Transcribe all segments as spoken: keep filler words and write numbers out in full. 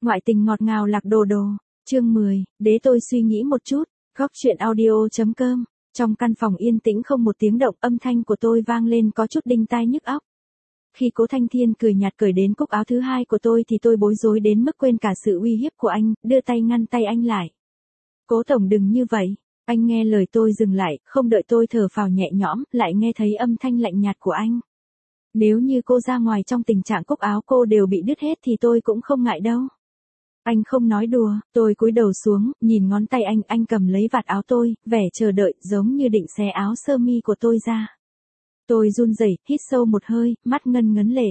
Ngoại tình ngọt ngào lạc đồ đồ. Chương mười, đế tôi suy nghĩ một chút. Góc chuyện audio chấm com. Trong căn phòng yên tĩnh không một tiếng động, âm thanh của tôi vang lên có chút đinh tai nhức óc. Khi Cố Thanh Thiên cười nhạt cởi đến cúc áo thứ hai của tôi thì tôi bối rối đến mức quên cả sự uy hiếp của anh, đưa tay ngăn tay anh lại. Cố tổng đừng như vậy. Anh nghe lời tôi dừng lại, không đợi tôi thở phào nhẹ nhõm, lại nghe thấy âm thanh lạnh nhạt của anh. Nếu như cô ra ngoài trong tình trạng cúc áo cô đều bị đứt hết thì tôi cũng không ngại đâu. Anh không nói đùa, tôi cúi đầu xuống, nhìn ngón tay anh, anh cầm lấy vạt áo tôi, vẻ chờ đợi, giống như định xé áo sơ mi của tôi ra. Tôi run rẩy, hít sâu một hơi, mắt ngân ngấn lệ.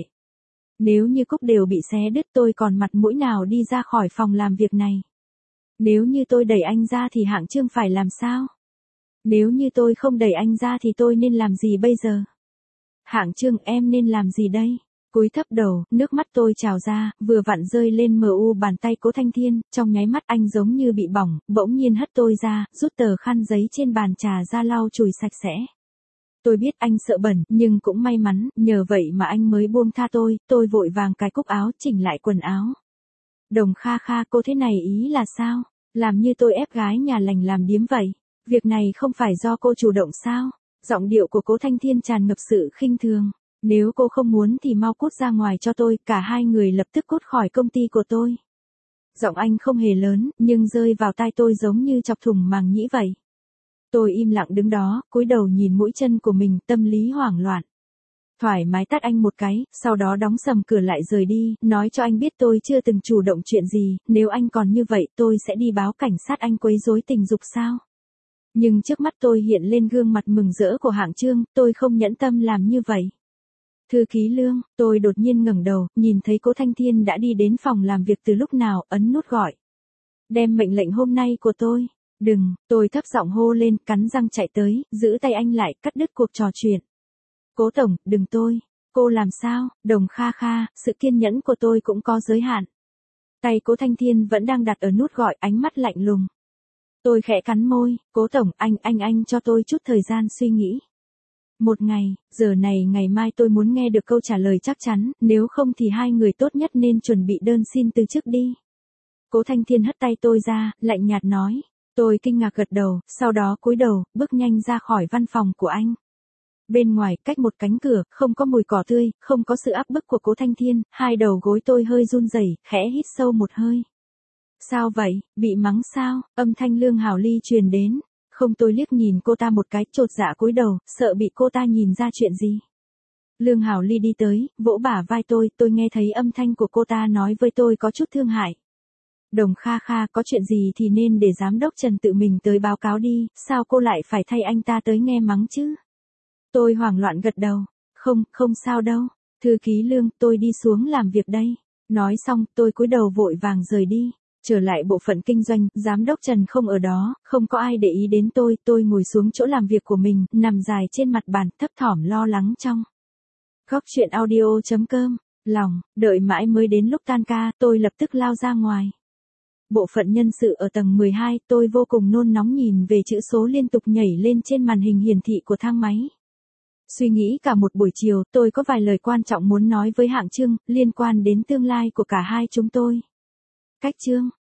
Nếu như cúc đều bị xé đứt tôi còn mặt mũi nào đi ra khỏi phòng làm việc này. Nếu như tôi đẩy anh ra thì Hạng Trương phải làm sao? Nếu như tôi không đẩy anh ra thì tôi nên làm gì bây giờ? Hạng Trương, em nên làm gì đây? Cúi thấp đầu, nước mắt tôi trào ra, vừa vặn rơi lên mờ u bàn tay Cố Thanh Thiên, trong nháy mắt anh giống như bị bỏng, bỗng nhiên hất tôi ra, rút tờ khăn giấy trên bàn trà ra lau chùi sạch sẽ. Tôi biết anh sợ bẩn, nhưng cũng may mắn, nhờ vậy mà anh mới buông tha tôi, tôi vội vàng cài cúc áo, chỉnh lại quần áo. Đồng Kha Kha, cô thế này ý là sao? Làm như tôi ép gái nhà lành làm điếm vậy. Việc này không phải do cô chủ động sao? Giọng điệu của Cố Thanh Thiên tràn ngập sự khinh thường. Nếu cô không muốn thì mau cút ra ngoài cho tôi, cả hai người lập tức cút khỏi công ty của tôi. Giọng anh không hề lớn, nhưng rơi vào tai tôi giống như chọc thủng màng nhĩ vậy. Tôi im lặng đứng đó, cúi đầu nhìn mũi chân của mình, tâm lý hoảng loạn. Thoải mái tát anh một cái, sau đó đóng sầm cửa lại rời đi, nói cho anh biết tôi chưa từng chủ động chuyện gì, nếu anh còn như vậy tôi sẽ đi báo cảnh sát anh quấy rối tình dục sao. Nhưng trước mắt tôi hiện lên gương mặt mừng rỡ của Hạng Trương, tôi không nhẫn tâm làm như vậy. Thư ký Lương, tôi đột nhiên ngẩng đầu, nhìn thấy Cố Thanh Thiên đã đi đến phòng làm việc từ lúc nào, ấn nút gọi. Đem mệnh lệnh hôm nay của tôi. Đừng, tôi thấp giọng hô lên, cắn răng chạy tới, giữ tay anh lại, cắt đứt cuộc trò chuyện. Cố tổng, đừng tôi. Cô làm sao? Đồng Kha Kha, sự kiên nhẫn của tôi cũng có giới hạn. Tay Cố Thanh Thiên vẫn đang đặt ở nút gọi, ánh mắt lạnh lùng. Tôi khẽ cắn môi, Cố tổng, anh, anh, anh cho tôi chút thời gian suy nghĩ. Một ngày, giờ này ngày mai tôi muốn nghe được câu trả lời chắc chắn, nếu không thì hai người tốt nhất nên chuẩn bị đơn xin từ chức đi. Cố Thanh Thiên hất tay tôi ra, lạnh nhạt nói. Tôi kinh ngạc gật đầu, sau đó cúi đầu, bước nhanh ra khỏi văn phòng của anh. Bên ngoài, cách một cánh cửa, không có mùi cỏ tươi, không có sự áp bức của Cố Thanh Thiên, hai đầu gối tôi hơi run rẩy, khẽ hít sâu một hơi. Sao vậy, bị mắng sao? Âm thanh Lương Hảo Ly truyền đến. Không, tôi liếc nhìn cô ta một cái, chột dạ cúi đầu, sợ bị cô ta nhìn ra chuyện gì. Lương Hảo Ly đi tới, vỗ bả vai tôi, tôi nghe thấy âm thanh của cô ta nói với tôi có chút thương hại. Đồng Kha Kha, có chuyện gì thì nên để giám đốc Trần tự mình tới báo cáo đi, sao cô lại phải thay anh ta tới nghe mắng chứ? Tôi hoảng loạn gật đầu. Không, không sao đâu. Thư ký Lương, tôi đi xuống làm việc đây. Nói xong, tôi cúi đầu vội vàng rời đi. Trở lại bộ phận kinh doanh, giám đốc Trần không ở đó, không có ai để ý đến tôi, tôi ngồi xuống chỗ làm việc của mình, nằm dài trên mặt bàn, thấp thỏm lo lắng trong. Góc chuyện audio chấm com, lòng, đợi mãi mới đến lúc tan ca, tôi lập tức lao ra ngoài. Bộ phận nhân sự ở tầng mười hai, tôi vô cùng nôn nóng nhìn về chữ số liên tục nhảy lên trên màn hình hiển thị của thang máy. Suy nghĩ cả một buổi chiều, tôi có vài lời quan trọng muốn nói với Hạng Trương, liên quan đến tương lai của cả hai chúng tôi. Cách Trương,